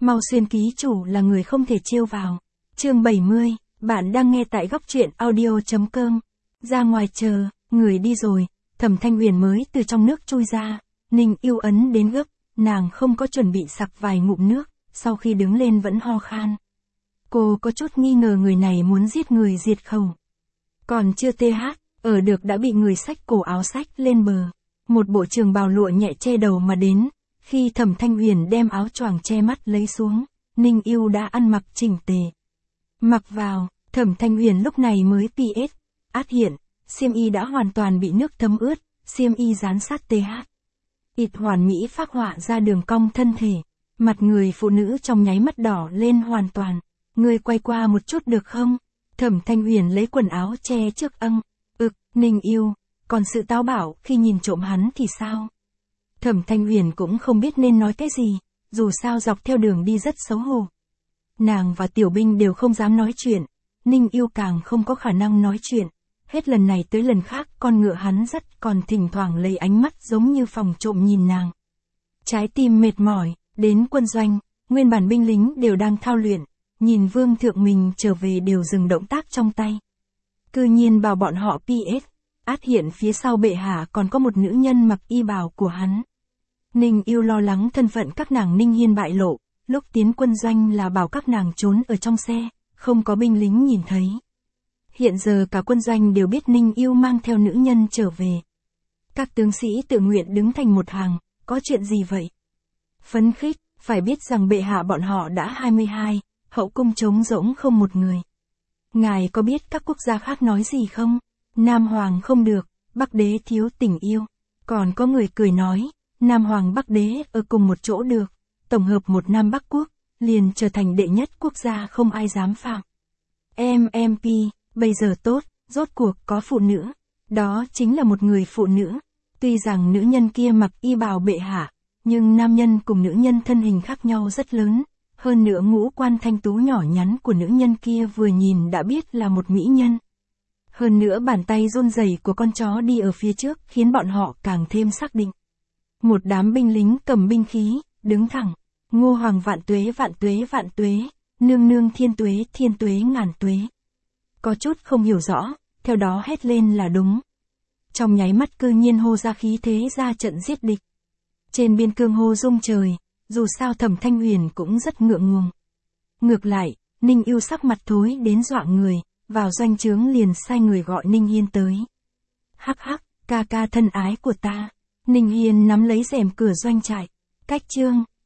Mau Xuyên ký chủ là người không thể trêu vào. Chương 70, bạn đang nghe tại góc truyện audio.com. Ra ngoài chờ, người đi rồi, Thẩm Thanh Huyền mới từ trong nước chui ra. Ninh Yêu ấn đến gấp, nàng không có chuẩn bị sặc vài ngụm nước, sau khi đứng lên vẫn ho khan. Cô có chút nghi ngờ người này muốn giết người diệt khẩu. Còn chưa ở được đã bị người xách cổ áo xách lên bờ. Một bộ trường bào lụa nhẹ che đầu mà đến. Khi Thẩm Thanh Huyền đem áo choàng che mắt lấy xuống, Ninh Yêu đã ăn mặc chỉnh tề. Mặc vào, Thẩm Thanh Huyền lúc này mới át hiện, xiêm y đã hoàn toàn bị nước thấm ướt, xiêm y dán sát ít hoàn mỹ phác họa ra đường cong thân thể, mặt người phụ nữ trong nháy mắt đỏ lên hoàn toàn. Người quay qua một chút được không? Thẩm Thanh Huyền lấy quần áo che trước Ninh Yêu, còn sự táo bạo khi nhìn trộm hắn thì sao? Thẩm Thanh Huyền cũng không biết nên nói cái gì, dù sao dọc theo đường đi rất xấu hổ. Nàng và Tiểu Binh đều không dám nói chuyện, Ninh Yêu càng không có khả năng nói chuyện. Hết lần này tới lần khác con ngựa hắn rất còn thỉnh thoảng lấy ánh mắt giống như phòng trộm nhìn nàng. Trái tim mệt mỏi, đến quân doanh, nguyên bản binh lính đều đang thao luyện, nhìn vương thượng mình trở về đều dừng động tác trong tay. Cư nhiên bảo bọn họ át hiện phía sau bệ hạ còn có một nữ nhân mặc y bào của hắn. Ninh Yêu lo lắng thân phận các nàng Ninh Hiên bại lộ, lúc tiến quân doanh là bảo các nàng trốn ở trong xe, không có binh lính nhìn thấy. Hiện giờ cả quân doanh đều biết Ninh Yêu mang theo nữ nhân trở về. Các tướng sĩ tự nguyện đứng thành một hàng, có chuyện gì vậy? Phấn khích, phải biết rằng bệ hạ bọn họ đã 22, hậu cung trống rỗng không một người. Ngài có biết các quốc gia khác nói gì không? Nam Hoàng không được, Bắc Đế thiếu tình yêu. Còn có người cười nói, Nam Hoàng Bắc Đế ở cùng một chỗ được, tổng hợp một Nam Bắc quốc, liền trở thành đệ nhất quốc gia không ai dám phạm. MMP, bây giờ tốt, rốt cuộc có phụ nữ. Đó chính là một người phụ nữ. Tuy rằng nữ nhân kia mặc y bào bệ hạ, nhưng nam nhân cùng nữ nhân thân hình khác nhau rất lớn. Hơn nữa ngũ quan thanh tú nhỏ nhắn của nữ nhân kia vừa nhìn đã biết là một mỹ nhân. Hơn nữa bàn tay run rẩy của con chó đi ở phía trước khiến bọn họ càng thêm xác định. Một đám binh lính cầm binh khí, đứng thẳng. Ngô Hoàng vạn tuế vạn tuế vạn tuế, nương nương thiên tuế ngàn tuế. Có chút không hiểu rõ, theo đó hét lên là đúng. Trong nháy mắt cư nhiên hô ra khí thế ra trận giết địch. Trên biên cương hô rung trời, dù sao Thẩm Thanh Huyền cũng rất ngượng ngùng. Ngược lại, Ninh Yêu sắc mặt thối đến dọa người, vào doanh trướng liền sai người gọi Ninh Hiên tới. Hắc hắc, ca ca thân ái của ta. Ninh Hiên nắm lấy rèm cửa doanh trại. Cách chương